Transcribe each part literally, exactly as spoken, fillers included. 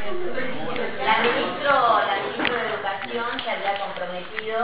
La ministro, la ministra de Educación se había comprometido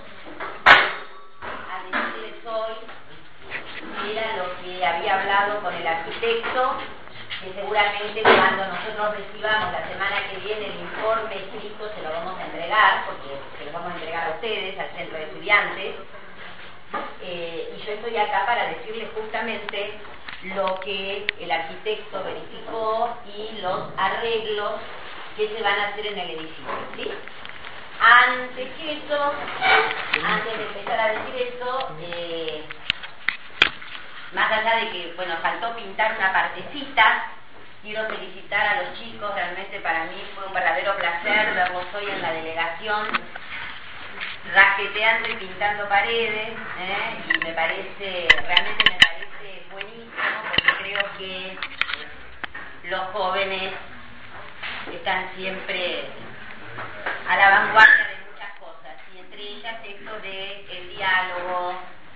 a decirles hoy que era lo que había hablado con el arquitecto, que seguramente cuando nosotros recibamos la semana que viene el informe escrito se lo vamos a entregar, porque se lo vamos a entregar a ustedes, al centro de estudiantes. Eh, y yo estoy acá para decirles justamente lo que el arquitecto verificó y los arreglos que se van a hacer en el edificio, ¿sí? Antes que eso, antes de empezar a decir eso, eh, más allá de que, bueno, faltó pintar una partecita, quiero felicitar a los chicos, realmente para mí fue un verdadero placer verlos hoy en la delegación, rasqueteando y pintando paredes, ¿eh? Y me parece, realmente me parece buenísimo, porque creo que los jóvenes están siempre a la vanguardia de muchas cosas, y entre ellas esto de el diálogo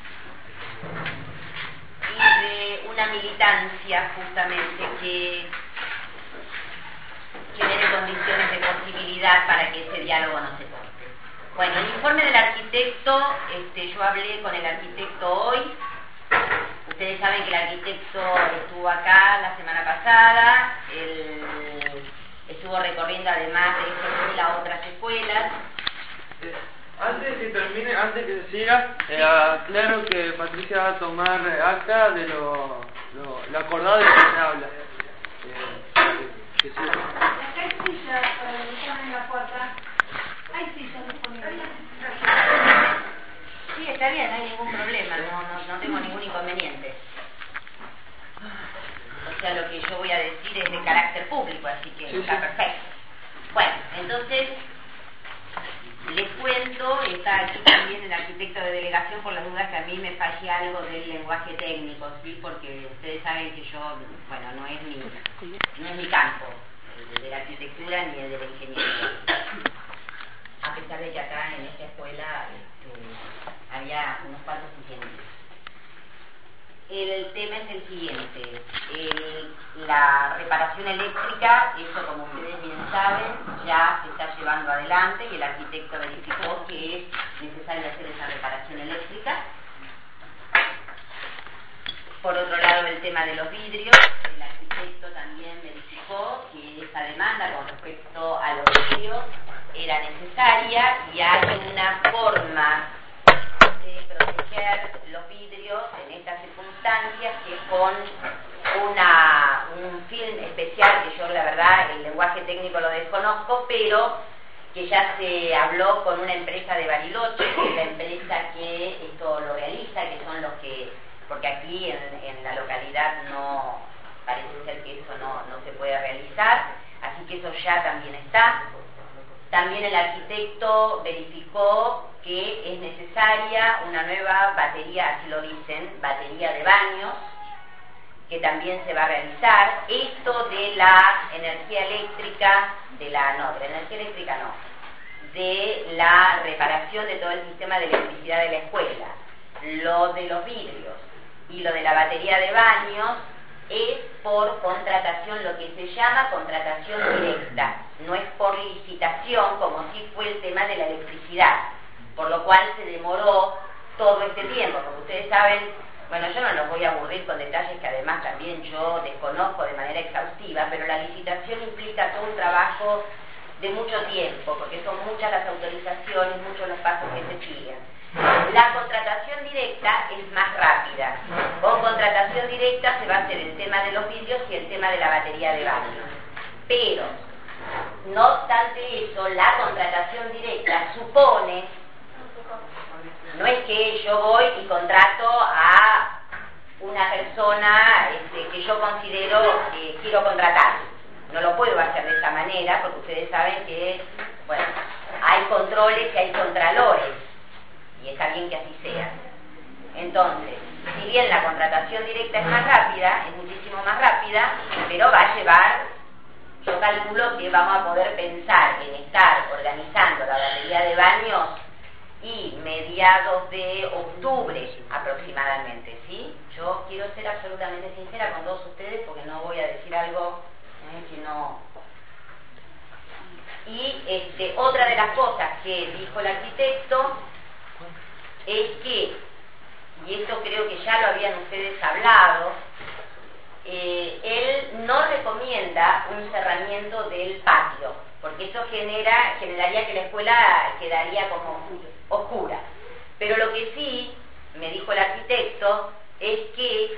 y de una militancia justamente que genere condiciones de posibilidad para que ese diálogo no se corte. Bueno, el informe del arquitecto, este, yo hablé con el arquitecto hoy. Ustedes saben que el arquitecto estuvo acá la semana pasada, él estuvo recorriendo además de esta escuela otras escuelas. Eh, antes que termine, antes que se siga, eh, aclaro que Patricia va a tomar acta de lo, lo, lo acordado de lo que se habla. Eh, que siga. Acá hay sillas para que están en la puerta. Hay sillas disponibles. Sí, está bien, no hay ningún problema, no, no, no tengo ningún inconveniente. O sea, lo que yo voy a decir es de carácter público, así que sí, está sí. perfecto. Bueno, entonces les cuento, está aquí también el arquitecto de delegación por las dudas que a mí me falle algo del lenguaje técnico, ¿sí? Porque ustedes saben que yo, bueno, no es mi, no es mi campo, el de la arquitectura ni el de la ingeniería. A pesar de que acá en esta escuela este, había unos cuantos ingenieros. El tema es el siguiente, el, la reparación eléctrica, eso como ustedes bien saben, ya se está llevando adelante y el arquitecto verificó que es necesario hacer esa reparación eléctrica. Por otro lado, el tema de los vidrios, el arquitecto también verificó que esa demanda con respecto a los vidrios era necesaria y hay una forma de proteger los vidrios en estas circunstancias que con una, un film especial que yo la verdad el lenguaje técnico lo desconozco, pero que ya se habló con una empresa de Bariloche, que es la empresa que esto lo realiza, que son los que, porque aquí en, en la localidad no, parece ser que eso no, no se puede realizar, así que eso ya también está. También el arquitecto verificó que es necesaria una nueva batería, así lo dicen, batería de baños, que también se va a realizar. Esto de la energía eléctrica, de la, no, de la energía eléctrica no, de la reparación de todo el sistema de electricidad de la escuela, lo de los vidrios y lo de la batería de baños, es por contratación, lo que se llama contratación directa, no es por licitación como si fue el tema de la electricidad, por lo cual se demoró todo este tiempo, porque ustedes saben, bueno, yo no los voy a aburrir con detalles que además también yo desconozco de manera exhaustiva, pero la licitación implica todo un trabajo de mucho tiempo, porque son muchas las autorizaciones, muchos los pasos que se siguen. La contratación directa es más rápida. Con contratación directa se va a hacer el tema de los vidrios y el tema de la batería de baños. Pero, no obstante eso, la contratación directa supone, no es que yo voy y contrato a una persona este, que yo considero que quiero contratar. No lo puedo hacer de esa manera, porque ustedes saben que, bueno, hay controles y hay contralores. Y está bien que así sea. Entonces, si bien la contratación directa es más rápida, es muchísimo más rápida, pero va a llevar, yo calculo que vamos a poder pensar en estar organizando la batería de baños y mediados de octubre aproximadamente, ¿sí? Yo quiero ser absolutamente sincera con todos ustedes porque no voy a decir algo eh, que no y este, otra de las cosas que dijo el arquitecto es que, y esto creo que ya lo habían ustedes hablado, eh, él no recomienda un cerramiento del patio, porque eso genera, generaría que la escuela quedaría como oscura. Pero lo que sí, me dijo el arquitecto, es que,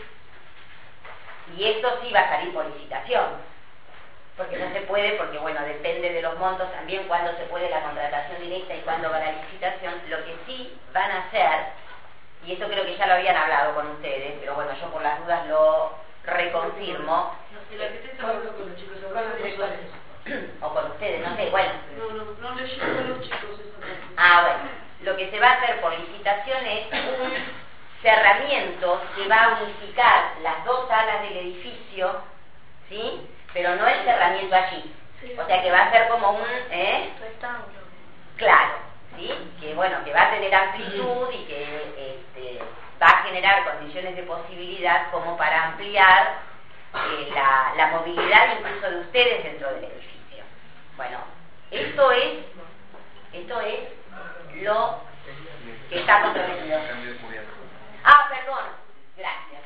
y esto sí va a salir por licitación, porque no se puede, porque bueno, depende de los montos también cuándo se puede la contratación directa y cuándo va la licitación. Lo que sí van a hacer, y esto creo que ya lo habían hablado con ustedes, pero bueno, yo por las dudas lo reconfirmo. No, el arquitecto habló con los chicos, habló con ustedes. O con ustedes, no sé, bueno. No, no, no le llegó a los chicos eso. Ah, bueno, lo que se va a hacer por licitación es un cerramiento que va a unificar las dos alas del edificio, ¿sí? Pero no el cerramiento allí. Sí. O sea que va a ser como un... ¿eh? Rectángulo. Claro, ¿sí? Que bueno, que va a tener amplitud y que este, va a generar condiciones de posibilidad como para ampliar eh, la, la movilidad incluso de ustedes dentro del edificio. Bueno, esto es, esto es lo que está comprometido. Ah, perdón, gracias.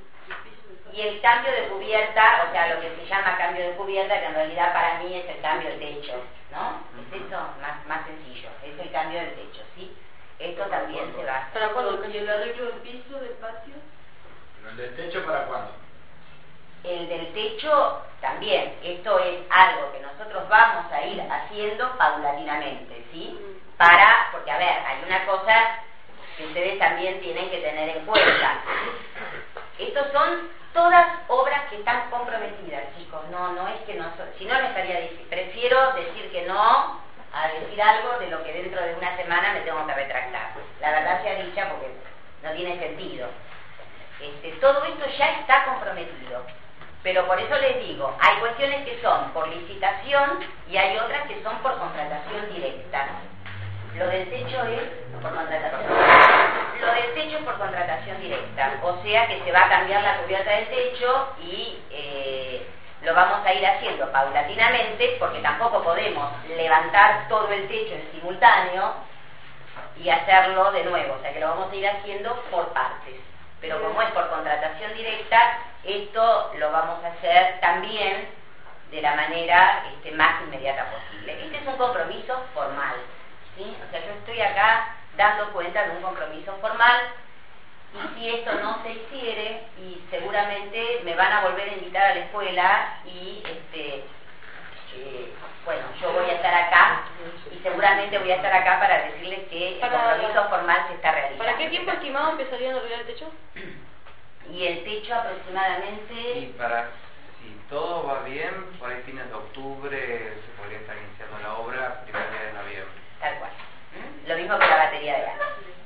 Y el cambio de cubierta, o sea, lo que se llama cambio de cubierta, que en realidad para mí es el cambio de techo, ¿no? Es eso más, más sencillo, es el cambio del techo, ¿sí? Esto también se va. ¿Para cuándo? ¿Y el arreglo del piso, del patio? ¿El del techo para cuándo? El del techo también, esto es algo que nosotros vamos a ir haciendo paulatinamente, ¿sí? Para, porque a ver, hay una cosa que ustedes también tienen que tener en cuenta. Estos son todas obras que están comprometidas, chicos. No, no es que no, si no le estaría diciendo, prefiero decir que no a decir algo de lo que dentro de una semana me tengo que retractar. La verdad sea dicha, porque no tiene sentido. Este, todo esto ya está comprometido. Pero por eso les digo, hay cuestiones que son por licitación y hay otras que son por contratación directa. Lo del techo es por contratación directa. Lo del techo es por contratación directa. O sea que se va a cambiar la cubierta del techo y eh, lo vamos a ir haciendo paulatinamente, porque tampoco podemos levantar todo el techo en simultáneo y hacerlo de nuevo. O sea que lo vamos a ir haciendo por partes. Pero como es por contratación directa, esto lo vamos a hacer también de la manera este, más inmediata posible. Este es un compromiso formal, ¿sí? O sea, yo estoy acá dando cuenta de un compromiso formal, y si esto no se hiciere, y seguramente me van a volver a invitar a la escuela, y este eh, bueno, yo voy a estar acá, y seguramente voy a estar acá para decirles que el compromiso formal se está realizando. ¿Para qué tiempo estimado empezarían a arreglar el techo? Y el techo aproximadamente... Y para, si todo va bien, por ahí fines de octubre se podría estar iniciando la obra, primer día de noviembre. Tal cual. ¿Mm? Lo mismo que la batería de gas.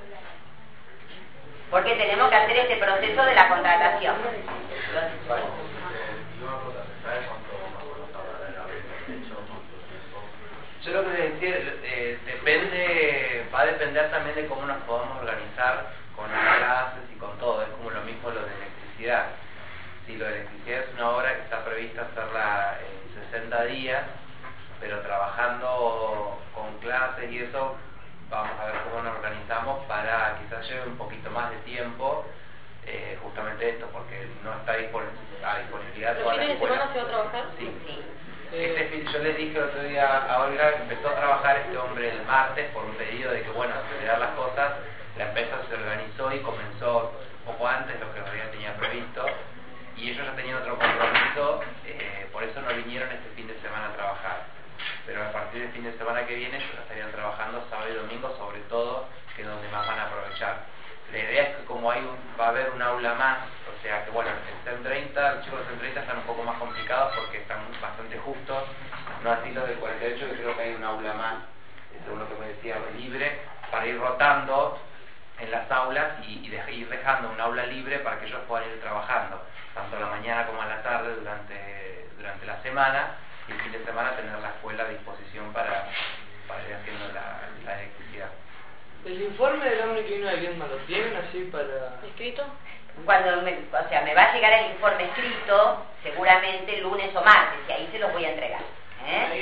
Porque tenemos que hacer este proceso de la contratación. Yo lo que les decía, eh, depende, va a depender también de cómo nos podamos organizar con las clases y con todo. Es como lo mismo lo de electricidad. Si lo de electricidad es una obra que está prevista hacerla en sesenta días, pero trabajando con clases y eso, vamos a ver cómo nos organizamos para quizás lleve un poquito más de tiempo, eh, justamente esto, porque no está disponible, a disponibilidad toda la escuela. ¿Los fines de semana se va a trabajar? Sí, Sí. Este fin, yo les dije el otro día a Olga, empezó a trabajar este hombre el martes por un pedido de que, bueno, acelerar las cosas. La empresa se organizó y comenzó un poco antes de lo que había tenía previsto, y ellos ya tenían otro compromiso, eh, por eso no vinieron este fin de semana a trabajar. Pero a partir del fin de semana que viene ellos estarían trabajando sábado y domingo, sobre todo, que es donde más van a aprovechar. La idea es que como hay un, va a haber un aula más, o sea que bueno, el C E M treinta, los chicos del C E M treinta están un poco más complicados porque están bastante justos, no así los del cuarenta y ocho, que creo que hay un aula más, según lo que me decía, libre, para ir rotando en las aulas y, y de, ir dejando un aula libre para que ellos puedan ir trabajando, tanto a la mañana como a la tarde durante, durante la semana, y el fin de semana tener la escuela a disposición para, para ir haciendo la, la electricidad. ¿El informe del hombre que vino de Viedma lo tienen así para...? ¿Escrito? Cuando me, o sea, me va a llegar el informe escrito, seguramente lunes o martes, y ahí se los voy a entregar. ¿Eh?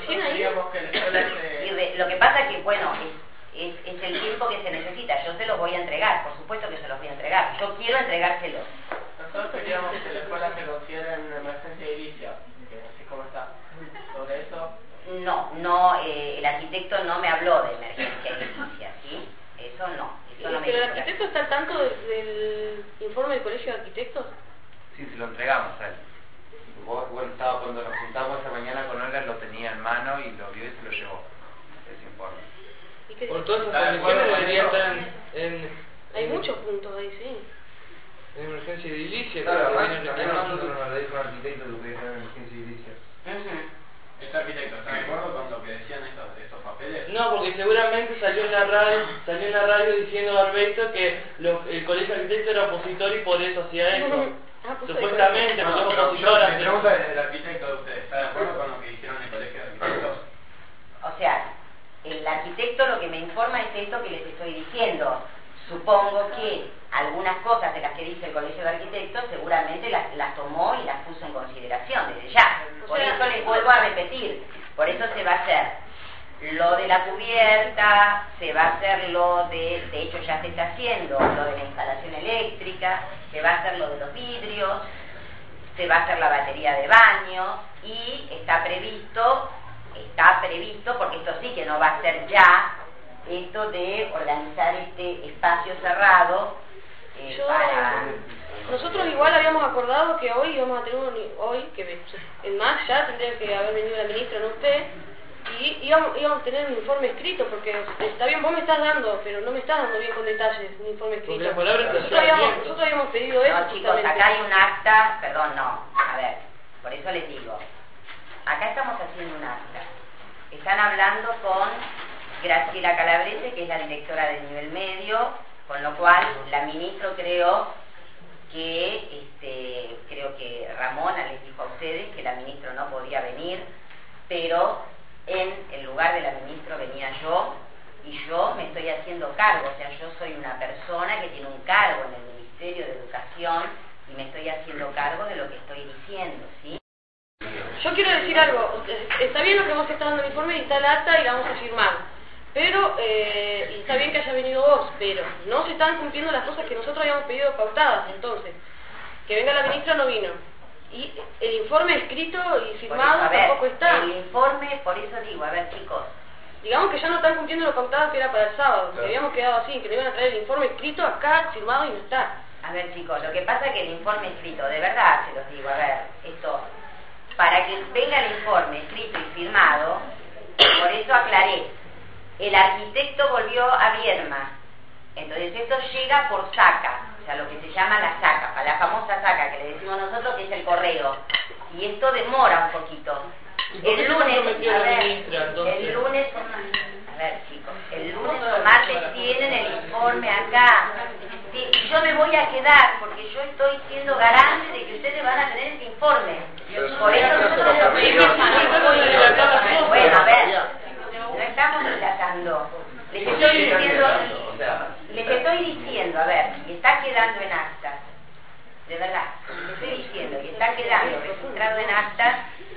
recién ahí. Digamos que la escuela se... Y re- lo que pasa es que, bueno, es, es, es el tiempo que se necesita. Yo se los voy a entregar, por supuesto que se los voy a entregar. Yo quiero entregárselos. Nosotros queríamos que la escuela se considere en emergencia edilicia, que así como está. Sobre eso... No, no, eh, el arquitecto no me habló de emergencia edilicia, ¿sí? Eso no. Eso no me Pero el dijo la- arquitecto está al tanto del, del informe del colegio de arquitectos. Sí, se lo entregamos a él. Vos, bueno, estaba, cuando nos juntamos esta mañana con Olga, lo tenía en mano y lo vio y se lo llevó, ese informe. ¿Y qué Por dice? todas esas Está de condiciones acuerdo, debería Marito. estar en, en, Hay en- muchos puntos ahí, sí. en emergencia edilicia. Claro, que además, viene también reclamando. nosotros nos lo dijo un arquitecto lo que es una emergencia edilicia. Ujú. ¿Este arquitecto está de acuerdo con lo que decían estos, estos papeles? No, porque seguramente salió en la radio, salió en la radio diciendo Barbeito que lo- el colegio de arquitectos era opositor y por eso hacía eso. Ah, pues Supuestamente, No, porque es pero opositor. yo me hace- pregunto el arquitecto de ustedes, ¿está de acuerdo con lo que dijeron en el colegio de arquitectos? O sea, el arquitecto lo que me informa es esto que les estoy diciendo. Supongo que algunas cosas de las que dice el Colegio de Arquitectos seguramente las, las tomó y las puso en consideración desde ya. Por O sea, eso les vuelvo a repetir, por eso se va a hacer lo de la cubierta, se va a hacer lo de, de hecho ya se está haciendo, lo de la instalación eléctrica, se va a hacer lo de los vidrios, se va a hacer la batería de baño y está previsto, está previsto, porque esto sí que no va a ser ya, esto de organizar este espacio cerrado eh, Yo- para... Nosotros igual habíamos acordado que hoy íbamos a tener un, hoy, que en más ya tendría que haber venido la ministra, no usted, y íbamos, íbamos a tener un informe escrito, porque está bien, vos me estás dando, pero no me estás dando bien con detalles un informe escrito. Porque las palabras te Nosotros habíamos, llevan nosotros habíamos pedido eso. No, chicos, justamente. acá hay un acta, perdón, no, a ver, por eso les digo, acá estamos haciendo un acta. Están hablando con Graciela Calabrese, que es la directora del nivel medio, con lo cual la ministra creo que, este, creo que Ramona les dijo a ustedes que la ministra no podía venir, pero en el lugar de la ministra venía yo, y yo me estoy haciendo cargo, o sea, yo soy una persona que tiene un cargo en el Ministerio de Educación y me estoy haciendo cargo de lo que estoy diciendo, ¿sí? Yo quiero decir algo, está bien lo que vos estás dando el informe y está el acta y la vamos a firmar, pero, eh, y está bien que haya venido vos, pero no se están cumpliendo las cosas que nosotros habíamos pedido pautadas, entonces, que venga la ministra no vino, y el informe escrito y firmado Por eso, a ver, tampoco está, el informe, por eso digo, a ver chicos, digamos que ya no están cumpliendo lo pautado que era para el sábado, que habíamos quedado así, que le iban a traer el informe escrito acá, firmado y no está. a ver chicos, lo que pasa es que el informe escrito, de verdad se los digo, a ver, esto, para que venga el informe escrito y firmado, por eso aclaré, el arquitecto volvió a Vierma, entonces esto llega por saca, o sea, lo que se llama la saca, la famosa saca que le decimos nosotros que es el correo, y esto demora un poquito. ¿Y por qué El se lunes, comprometió a la ver, ministra, entonces? el lunes, a ver chicos, el lunes o martes tienen el informe acá. Sí, y yo me voy a quedar porque yo estoy siendo garante de que ustedes van a tener ese informe. Por eso nosotros lo pedimos. Bueno, a ver, no estamos dilatando. Les estoy diciendo, O sea, les estoy diciendo, a ver, y está quedando en actas, de verdad, les estoy diciendo que está quedando registrado en actas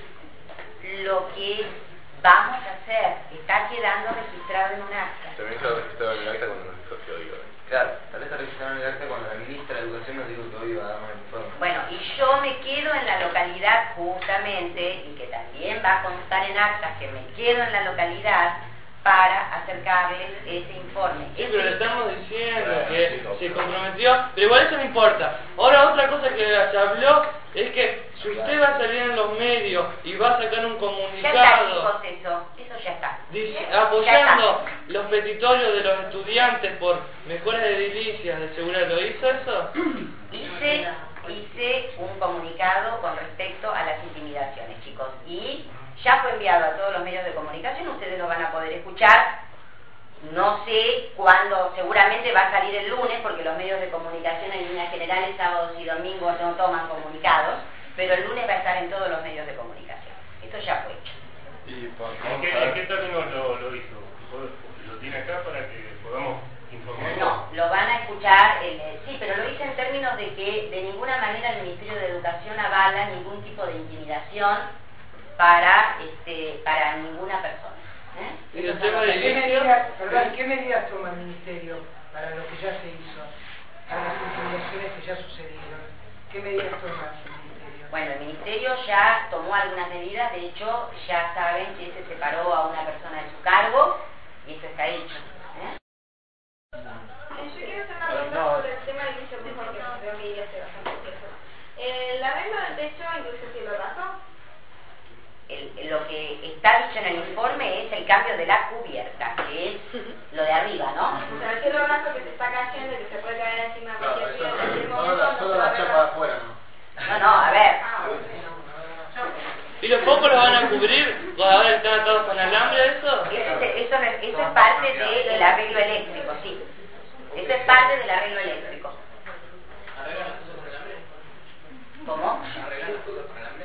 lo que vamos a hacer, está quedando registrado en un acta. También está registrado en el acta cuando nos dijo que hoy iba a venir. claro, tal vez está registrado en el acta cuando la ministra de Educación nos dijo que hoy iba a darnos el informe. Bueno, y yo me quedo en la localidad justamente, y que también va a constar en actas que me quedo en la localidad para acercarles ese informe. Sí, Ese- pero le estamos diciendo Bueno, que chicos. se comprometió, pero igual eso no importa. Ahora otra cosa que se habló es que si usted va a salir en los medios y va a sacar un Ya está, comunicado chicos, eso, eso ya está. dice- Ya apoyando está. los petitorios de los estudiantes por mejoras de edilicias de seguridad, ¿lo hizo eso? Hice, hice un comunicado con respecto a las intimidaciones, chicos, y ya fue enviado a todos los medios de comunicación, ustedes lo van a poder escuchar, no sé cuándo, seguramente va a salir el lunes, porque los medios de comunicación en líneas generales, sábados y domingos no toman comunicados, pero el lunes va a estar en todos los medios de comunicación. Esto ya fue hecho. Y por, ¿En vamos qué, a ver. en qué términos lo, lo hizo? ¿Lo tiene acá para que podamos informar? No, lo van a escuchar, eh, sí, pero lo hice en términos de que de ninguna manera el Ministerio de Educación avala ningún tipo de intimidación para este para ninguna persona. ¿eh? Y el tema de ¿Qué medidas, perdón, ¿qué medidas toma el Ministerio para lo que ya se hizo, para las intimidaciones que ya sucedieron? ¿Qué medidas toma el Ministerio? Bueno, el Ministerio ya tomó algunas medidas, de hecho ya saben que se separó a una persona de su cargo y eso está hecho. ¿eh? Yo quiero hacer una pregunta sobre el tema del inicio, porque creo que iría a ser bastante tiempo. Eh, ¿La regla del techo incluye el cielo raso? El, lo que está dicho en el informe es el cambio de la cubierta, que es lo de arriba, ¿no? O sea, el cielo raso que se está cayendo y que se puede caer encima de Claro, cualquier eso día, en ese no, momento solo la, no solo se va la a chapa ver. de afuera, ¿no? No, no, a ver. Ah, bueno. ¿Y los focos los van a cubrir? ¿Ahora están atados con alambre eso? Eso es, eso, es- eso es parte del arreglo eléctrico, sí. Eso es parte del arreglo eléctrico. ¿Arreglan las cosas con alambre? ¿Cómo? ¿Arreglan las cosas con alambre?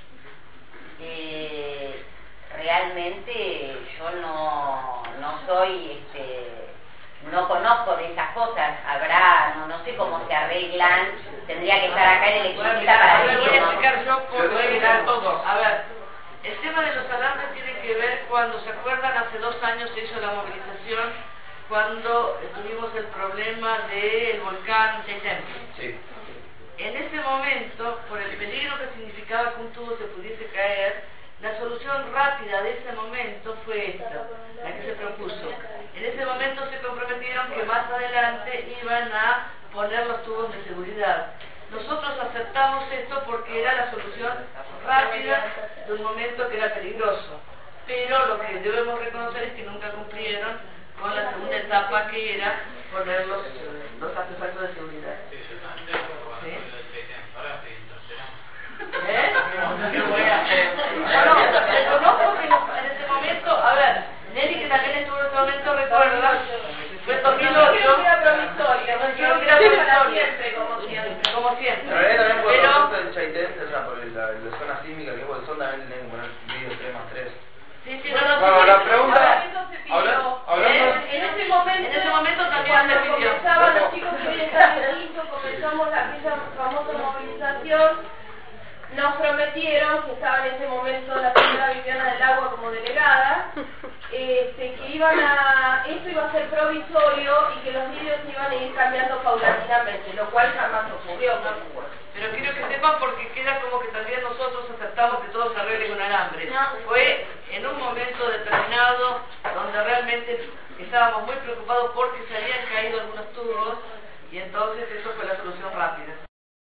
Eh, realmente yo no, no soy, este, no conozco de esas cosas. Habrá, no, no sé cómo se arreglan. Tendría que estar acá el electricista para A ver, voy a decirlo. explicar yo por voy a explicar todo. A ver, el tema de los alambres tiene que ver cuando, ¿se acuerdan? Hace dos años se hizo la movilización cuando tuvimos el problema del volcán Chaitempi. Sí. En ese momento, por el peligro que significaba que un tubo se pudiese caer, la solución rápida de ese momento fue esta, la que se propuso. En ese momento se comprometieron que más adelante iban a poner los tubos de seguridad. Nosotros aceptamos esto porque era la solución rápida de un momento que era peligroso. Pero lo que debemos reconocer es que nunca cumplieron con la segunda etapa, que era poner los, los artefactos de seguridad. Sí, yo también estoy de acuerdo con ¿Sí? lo del Chaitempi. Ahora estoy entonces. ¿Eh? ¿Qué voy a hacer? No, no, reconozco que nos- en ese momento, a ver, Nelly, que también estuvo en ese momento, recuerda, fue en dos mil ocho. Quiero que era provisoria, Nos porque dijeron que no era para provisoria. siempre, como siempre. Como siempre. En realidad también por el Pero, concepto del Chaitén, o sea, por la, la zona sísmica, que es Bolsón, también tienen que poner vídeo tres más tres. sí, sí, no, no, Bueno, sí, la sí. pregunta- Ahora, Eso se pidió. Habla- hablando- En, en ese momento, En ese momento también cuando se pidió. comenzaban los chicos que hoy están en Quinto, comenzamos la, aquella famosa movilización. Nos prometieron, que estaba en ese momento la señora Viviana del Agua como delegada, este, que iban a, esto iba a ser provisorio y que los vídeos iban a ir cambiando paulatinamente, lo cual jamás ocurrió, por supuesto. pero quiero que sepan, porque queda como que también nosotros aceptamos que todo se arregle con alambre. No. Fue en un momento determinado donde realmente estábamos muy preocupados porque se habían caído algunos tubos y entonces eso fue la solución rápida.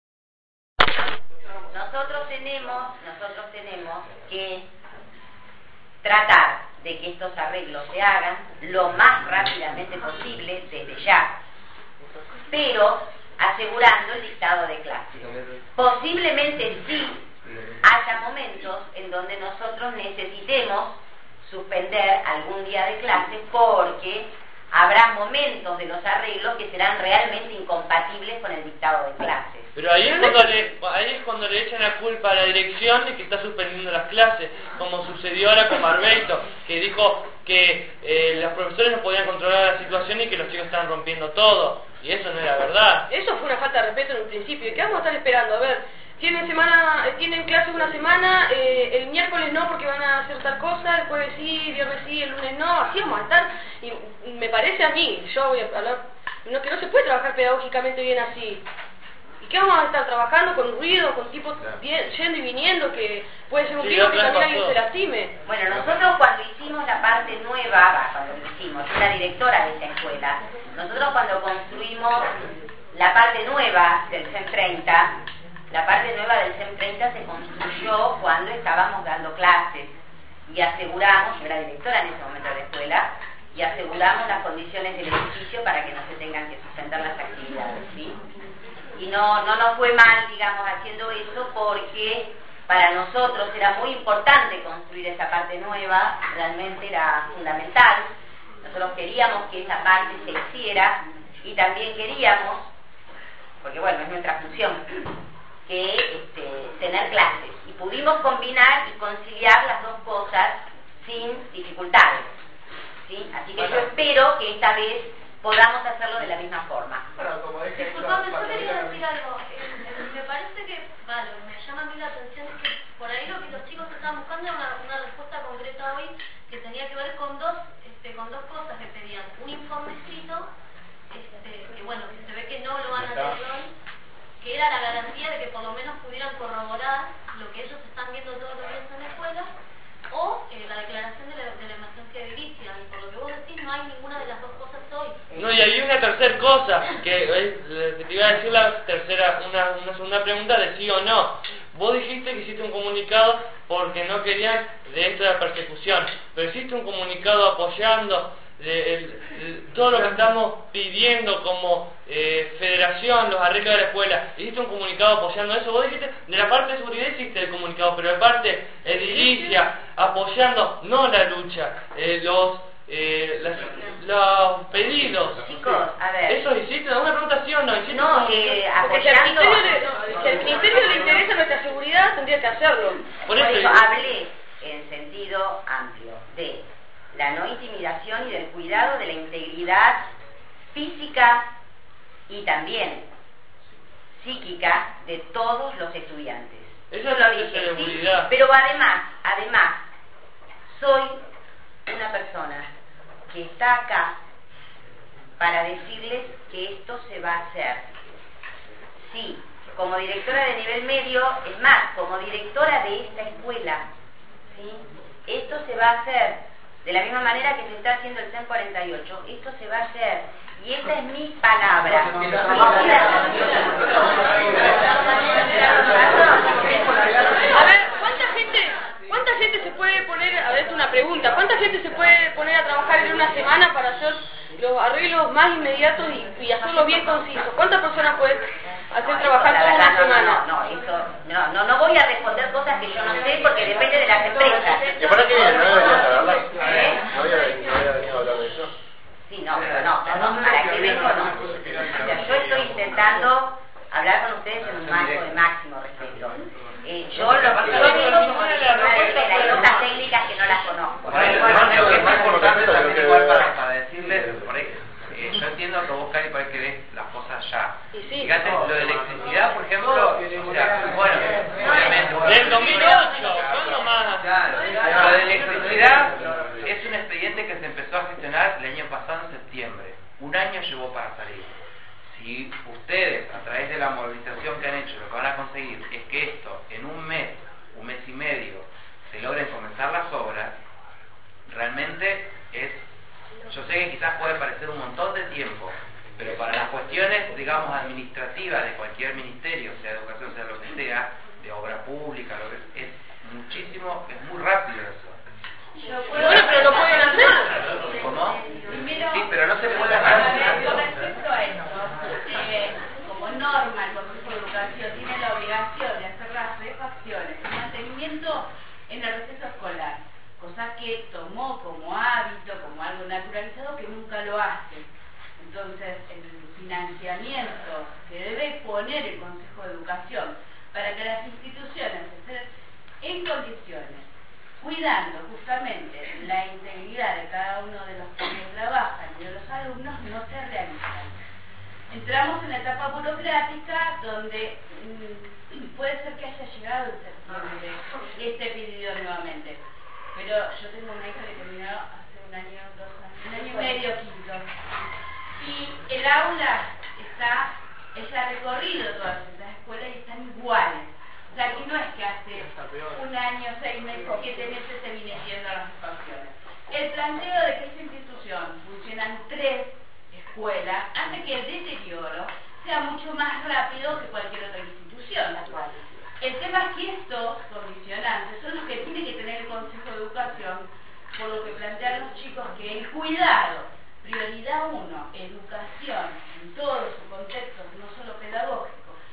Nosotros tenemos, nosotros tenemos que tratar de que estos arreglos se hagan lo más rápidamente posible desde ya, pero asegurando el dictado de clase. Posiblemente sí haya momentos en donde nosotros necesitemos suspender algún día de clase porque habrá momentos de los arreglos que serán realmente incompatibles con el dictado de clases. Pero ahí es, cuando le, ahí es cuando le echan la culpa a la dirección de que está suspendiendo las clases, como sucedió ahora con Barbeito, que dijo que eh, los profesores no podían controlar la situación y que los chicos estaban rompiendo todo, y eso no era verdad. Eso fue una falta de respeto en un principio. ¿Qué vamos a estar esperando? A ver, tienen semana, eh, tienen clases una semana, eh, el miércoles no porque van a hacer tal cosa, el jueves sí, el viernes sí, el lunes no, así vamos a estar. Y me parece a mí, yo voy a hablar, no, que no se puede trabajar pedagógicamente bien así. ¿Y qué vamos a estar trabajando con ruido, con tipos bien, yendo y viniendo, que puede ser un Sí, virus que otra también pasó. alguien se lastime? Bueno, nosotros cuando hicimos la parte nueva, va, cuando lo hicimos, yo era directora de esa escuela, nosotros cuando construimos la parte nueva del C E M treinta, la parte nueva del C E M treinta se construyó cuando estábamos dando clases y aseguramos, yo era directora en ese momento de la escuela, y aseguramos las condiciones del edificio para que no se tengan que suspender las actividades, ¿sí? Y no, no nos fue mal, digamos, haciendo eso porque para nosotros era muy importante construir esa parte nueva, realmente era fundamental. Nosotros queríamos que esa parte se hiciera y también queríamos, porque bueno, es nuestra función, que este, tener clases. Y pudimos combinar y conciliar las dos cosas sin dificultades, ¿sí? Así que yo espero que esta vez podamos hacerlo de la misma forma. Bueno, como dije, Disculpame, yo cuando quería diga- decir algo. Eh, me parece que, vale, me llama a mí la atención es que por ahí lo que los chicos estaban buscando era una, una respuesta concreta hoy que tenía que ver con dos, este, con dos cosas que pedían. Un informecito, este, que bueno, que se ve que no lo van a tener hoy, que era la garantía de que por lo menos pudieran corroborar lo que ellos están viendo todos los días en la escuela, o eh, la declaración de la, de la emergencia edilicia. Y por lo que vos decís, no hay ninguna de las dos cosas hoy. No, y hay una tercera cosa, que eh, te iba a decir la tercera, una, una segunda pregunta de sí o no. Vos dijiste que hiciste un comunicado porque no querían de esto de la persecución, pero hiciste un comunicado apoyando de, el, el, todo lo que estamos pidiendo como eh, federación, los arreglos de la escuela. Hiciste un comunicado apoyando eso. Vos dijiste, de la parte de seguridad hiciste el comunicado, pero de parte edilicia, apoyando no la lucha, eh, los eh, las, los pedidos. Chicos, a ver. ¿Eso hiciste? ¿Una pregunta sí o no? ¿Hiciste No, un eh, Porque si al apoyando... ministerio le, si al ministerio le interesa nuestra seguridad, tendría que hacerlo. Por Por eso, eso hablé en sentido amplio de la no intimidación y del cuidado de la integridad física y también psíquica de todos los estudiantes. Eso es la seguridad. Sí, pero además, además, soy una persona que está acá para decirles que esto se va a hacer. Sí, como directora de nivel medio, es más, como directora de esta escuela, ¿sí? Esto se va a hacer de la misma manera que se está haciendo el C E N cuarenta y ocho. Esto se va a hacer. Y esta es mi palabra. A ver, ¿cuánta gente, cuánta gente se puede poner, a ver, es una pregunta, ¿cuánta gente se puede poner a trabajar en una semana para hacer los arreglos más inmediatos y, y hacerlos bien concisos? ¿Cuántas personas puedes hacer no, trabajar eso, toda verdad, una semana? No, no, no, eso, no, no, no voy a responder cosas que yo no sé porque depende de las empresas. ¿Y para qué viene? ¿No había venido a hablar? ¿Eh? ¿No había venido a hablar de eso? Sí, no, pero no, no, no, para que vengo no. O sea, yo estoy intentando hablar con ustedes en un marco de máximo respeto. Eh, yo lo que yo digo como directora de las notas técnicas que no las conozco. Lo que es más importante también igual para, para decirles, por ahí, eh, yo entiendo que vos, Cari, por ahí querés las cosas ya. Fíjate, lo de electricidad, por ejemplo, o sea, bueno, obviamente... Del dos mil ocho, ¿cuándo más? Claro, lo de electricidad es un expediente que se empezó a gestionar el año pasado en septiembre. Un año llevó para salir. Si ustedes, a través de la movilización que han hecho, lo que van a conseguir es que esto, en un mes, un mes y medio, se logren comenzar las obras, realmente es... Yo sé que quizás puede parecer un montón de tiempo, pero para las cuestiones, digamos, administrativas de cualquier ministerio, sea de educación, sea lo que sea, de obra pública, lo que es, es muchísimo, es muy rápido eso. Bueno, pero lo pueden hacer. ¿Cómo? Primero, Sí, pero no se puede con hacer. respecto a esto, eh, como norma el Consejo de Educación tiene la obligación de hacer las refacciones, el mantenimiento en el receso escolar, cosa que tomó como hábito, como algo naturalizado que nunca lo hace. Entonces, el financiamiento que debe poner el Consejo de Educación para que las instituciones estén en condiciones, cuidando justamente la integridad de cada uno de los que trabajan y de los alumnos, no se realizan. Entramos en la etapa burocrática donde mmm, puede ser que haya llegado en septiembre y esté pedido nuevamente. Pero yo tengo una hija que terminó hace un año, dos años, un año y medio, quinto. Y el aula está, ella ha recorrido todas estas escuelas y están iguales. O sea, que no es que hace un año, seis meses, siete meses se viene viendo las expansiones. El planteo de que esta institución funcionan tres escuelas hace que el deterioro sea mucho más rápido que cualquier otra institución. El tema es que estos condicionantes son los que tiene que tener el Consejo de Educación, por lo que plantean los chicos que el cuidado, prioridad uno, educación en todo su contexto, no solo pedagógico.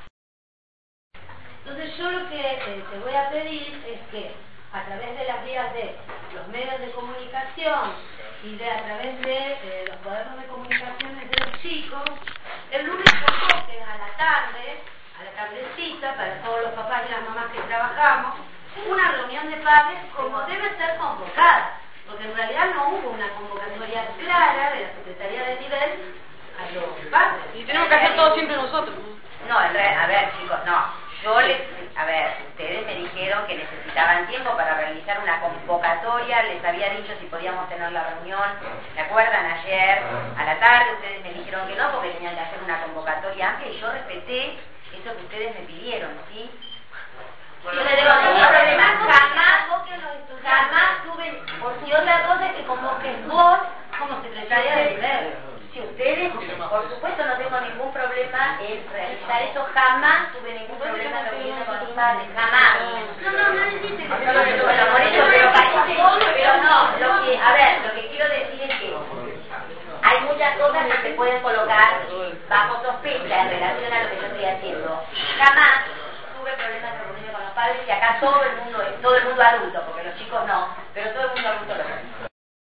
Entonces yo lo que eh, te voy a pedir es que a través de las vías de los medios de comunicación y de a través de eh, los cuadernos de comunicaciones de los chicos, el lunes convoques a la tarde, a la tardecita, para todos los papás y las mamás que trabajamos, una reunión de padres como debe ser convocada, porque en realidad no hubo una convocatoria clara de la Secretaría de Nivel a los padres. Y tenemos que hacer todo siempre nosotros. No, en realidad, a ver chicos, no. Yo les, a ver, ustedes me dijeron que necesitaban necesitaban tiempo para realizar una convocatoria, les había dicho si podíamos tener la reunión, ¿se acuerdan? Ayer a la tarde ustedes me dijeron que no porque tenían que hacer una convocatoria amplia y yo respeté eso que ustedes me pidieron, ¿sí? Yo le digo, no hay problema, jamás, jamás tuve, por si otra cosa es que convoques vos como secretaria de nivel. Si ustedes, por supuesto, no tengo ningún problema en realizar eso, jamás tuve ningún problema en reunirme con los padres, jamás. No, no, no necesito. Bueno, por eso, pero parece, pero no, lo que, a ver, lo que quiero decir es que hay muchas cosas que se pueden colocar bajo sospecha en relación a lo que yo estoy haciendo. Jamás tuve problemas en reunirme con los padres y acá todo el mundo es, todo el mundo adulto, porque los chicos no, pero todo el mundo adulto lo es.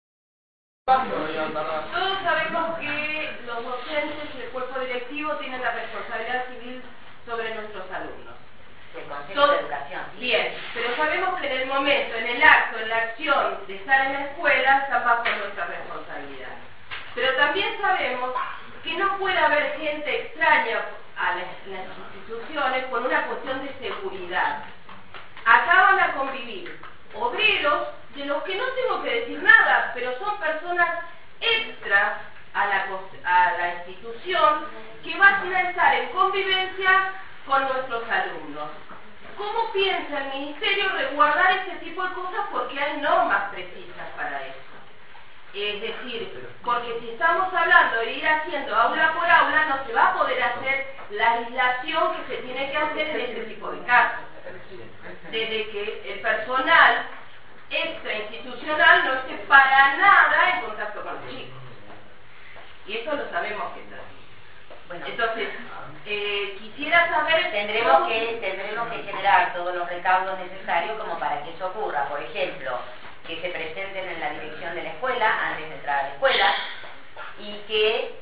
Todos sabemos que los docentes y el cuerpo directivo tienen la responsabilidad civil sobre nuestros alumnos. El Consejo de Educación. ¿Sí? Bien, pero sabemos que en el momento, en el acto, en la acción de estar en la escuela, está bajo nuestra responsabilidad. Pero también sabemos que no puede haber gente extraña a las, las instituciones por una cuestión de seguridad. Acá van a convivir obreros de los que no tengo que decir nada, pero son personas extras a la, a la institución que van a estar en convivencia con nuestros alumnos. ¿Cómo piensa el Ministerio resguardar ese tipo de cosas? Porque hay normas precisas para eso. Es decir, porque si estamos hablando de ir haciendo aula por aula, no se va a poder hacer la legislación que se tiene que hacer en este tipo de casos. Desde que el personal extrainstitucional no esté para nada en contacto con los chicos. Y eso lo sabemos que es así. Bueno, entonces, eh, quisiera saber... Tendremos cómo... que, tendremos que generar todos los recaudos necesarios como para que eso ocurra. Por ejemplo, que se presenten en la dirección de la escuela antes de entrar a la escuela y que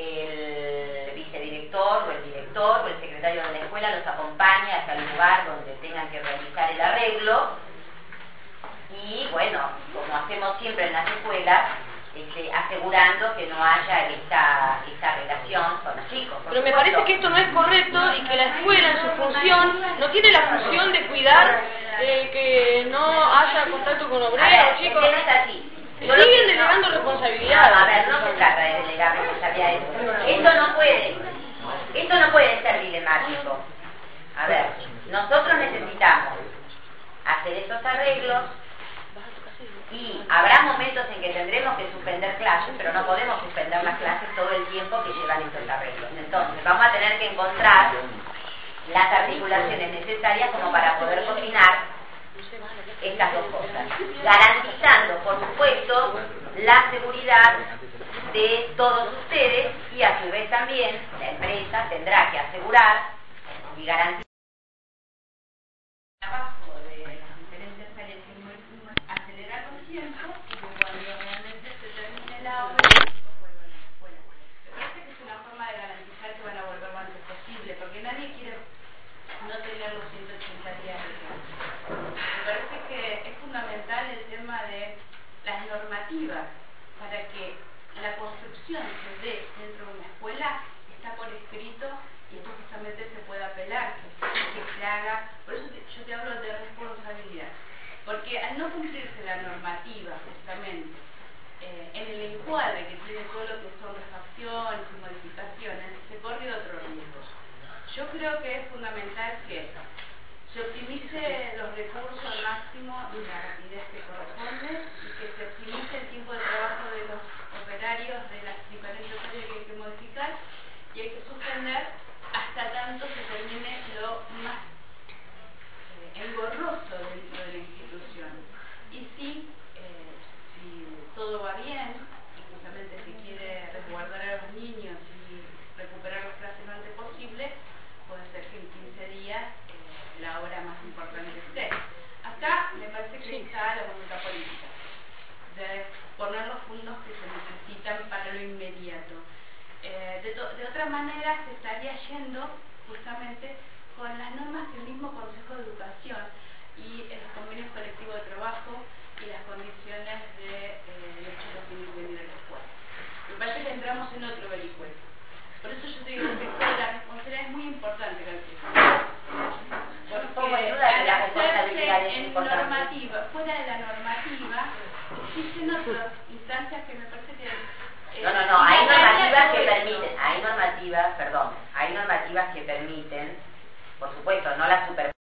el vicedirector o el director o el secretario de la escuela los acompañe hasta el lugar donde tengan que realizar el arreglo. Y bueno, como hacemos siempre en las escuelas, este, asegurando que no haya esta, esta relación con los chicos. Pero me parece que esto no es correcto y que la escuela en su función no tiene la función de cuidar de que no haya contacto con obreros, chicos. Es que no es así. Siguen delegando responsabilidades. No, a ver, no se trata de delegar responsabilidades. Esto no puede, esto no puede ser dilemático. A ver, nosotros necesitamos hacer estos arreglos y habrá momentos en que tendremos que suspender clases, pero no podemos suspender las clases todo el tiempo que llevan estos arreglos. Entonces, vamos a tener que encontrar las articulaciones necesarias como para poder coordinar estas dos cosas, garantizando, por supuesto, la seguridad de todos ustedes y a su vez también la empresa tendrá que asegurar y garantizar trabajo de las diferentes áreas y acelerar los tiempos y que cuando realmente se termine la obra los chicos vuelvan a la escuela. Me parece que es una forma de garantizar que van a volver lo antes posible, porque nadie quiere no tener los ciento ochenta días de clase. Me parece que es fundamental el tema de las normativas para que la construcción se dé dentro de una escuela está por escrito y esto justamente se puede apelar, que, que se haga. Por eso te, yo te hablo de responsabilidad, porque al no cumplirse la normativa justamente eh, en el encuadre que tiene todo lo que son refacciones y modificaciones, se corre otro riesgo. Yo creo que es fundamental que se optimice los recursos al máximo y la rapidez que corresponde y que se optimice el tiempo de trabajo de los operarios de las diferentes áreas que hay que modificar y hay que suspender hasta tanto se termine lo más eh, engorroso dentro de la institución. Y si, eh, si todo va bien y justamente se quiere resguardar a los niños y recuperar las clases lo antes posible, puede ser que en quince días eh, la obra más importante esté. Acá me parece que sí está la voluntad política de poner los fondos que se necesitan para lo inmediato. Eh, de, de otra manera se estaría yendo justamente con las normas del mismo Consejo de Educación y eh, los convenios colectivos de trabajo y las condiciones de eh, los chicos que tienen que venir a la escuela. Me parece que entramos en otro vericueto. Por eso yo te digo que la responsabilidad es muy importante, Calceta. Porque duda que la responsabilidad es en importante. instancias que me parece que... eh, No, no, no, hay normativas que permiten, hay normativas, perdón, hay normativas que permiten, por supuesto, no la superficie.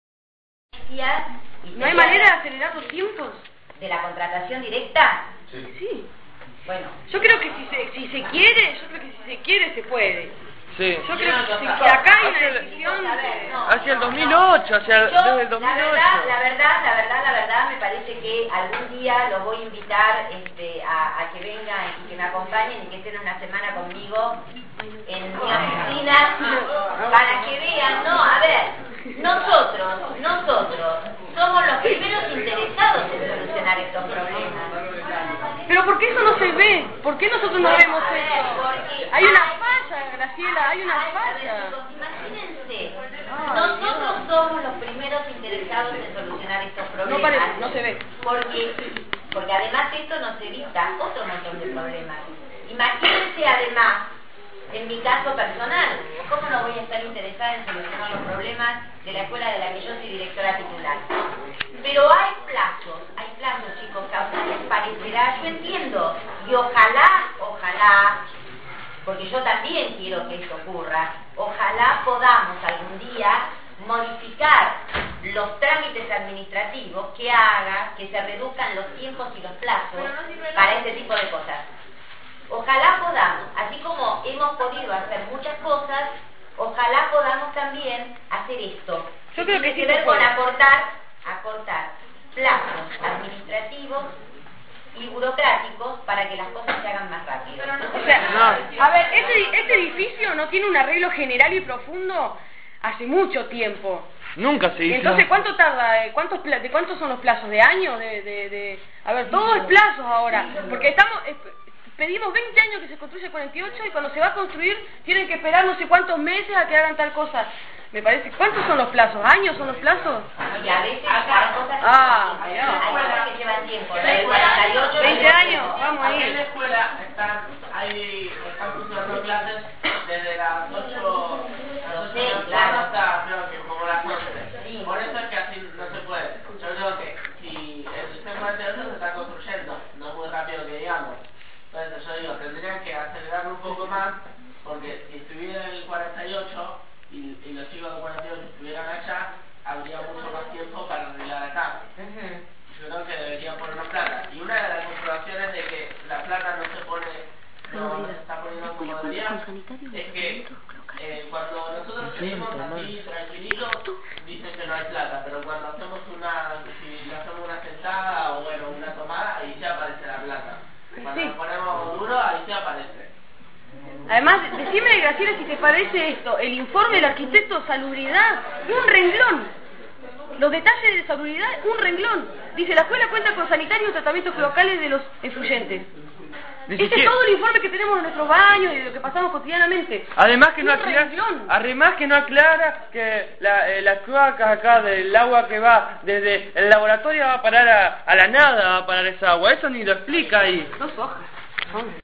¿No hay manera de acelerar los tiempos? ¿De la contratación directa? Sí. sí. Bueno. Yo creo que si se, si se quiere, yo creo que si se quiere se puede. Sí. Yo creo que, si, que acá hay una decisión de... Hacia el dos mil ocho, hacia Yo, desde el dos mil ocho. La verdad, la verdad, la verdad, la verdad, me parece que algún día los voy a invitar este, a, a que vengan y que me acompañen y que estén una semana conmigo en mi oficina para que vean, no, a ver, nosotros, nosotros somos los primeros interesados en solucionar estos problemas. Pero ¿por qué eso no se ve? ¿Por qué nosotros no vemos A ver, eso? porque Hay una hay- falla, Graciela, hay una a ver, falla. chicos, imagínense, nosotros somos los primeros interesados en solucionar estos problemas. No parece, no se ve. Porque, porque además esto nos evita otro montón de problemas. Imagínense además, en mi caso personal, ¿cómo no voy a estar interesada en solucionar los problemas de la escuela de la que yo soy directora titular? Pero hay plazos, hay plazos, chicos, que a ustedes les parecerá, yo entiendo, y ojalá, ojalá, porque yo también quiero que esto ocurra, ojalá podamos algún día modificar los trámites administrativos que haga que se reduzcan los tiempos y los plazos para este tipo de cosas. Ojalá podamos, así como hemos podido hacer muchas cosas, ojalá podamos también hacer esto. Yo creo que sí tiene se que ver con puede. acortar, acortar plazos administrativos y burocráticos para que las cosas se hagan más rápido. O sea, a ver, este, este edificio no tiene un arreglo general y profundo hace mucho tiempo. Nunca se hizo. Entonces, ¿cuánto tarda? eh, ¿Cuántos pla- ¿De cuántos son los plazos? ¿De años? De, de, de... A ver, todo es plazos ahora. Porque estamos... eh, pedimos veinte años que se construya cuarenta y ocho y cuando se va a construir tienen que esperar no sé cuántos meses a que hagan tal cosa. Me parece, ¿cuántos son los plazos? ¿Años son los plazos? Y a veces hay cosas, Ah, hay no. cosas que llevan tiempo. La de cuarenta y ocho veinte lleva años, tiempo. vamos Aquí en ahí. la escuela están, hay, están funcionando clases desde las ocho Sí, claro. hasta creo que como las once. Sí. Por eso es que así no se puede. Yo creo que si el sistema cuarenta y ocho se está construyendo, no es muy rápido que digamos. Entonces yo digo, tendrían que acelerarlo un poco más, porque si estuviera en el cuarenta y ocho y, y los chicos de cuarenta y ocho estuvieran allá, habría mucho más tiempo para arreglar acá. Yo creo que deberían poner más plata. Y una de las comprobaciones de que la plata no se pone, no se está poniendo como debería, es que eh, cuando nosotros pedimos así tranquilitos, dicen que no hay plata, pero cuando hacemos una, si le hacemos una sentada o bueno, una tomada, ahí sí aparece la plata. Cuando Sí. nos ponemos duro, ahí sí aparece. Además, decime, Graciela, si te parece esto, el informe del arquitecto salubridad, un renglón. Los detalles de salubridad, un renglón. Dice, la escuela cuenta con sanitarios y tratamientos locales de los efluyentes. Ni Ese es siquiera- todo el informe que tenemos en nuestros baños y de lo que pasamos cotidianamente. Además que no Un aclara, renglón. además que no aclara que la, eh, las cloacas acá del agua que va desde el laboratorio va a parar a, a la nada, va a parar esa agua. Eso ni lo explica ahí. Dos hojas. Son.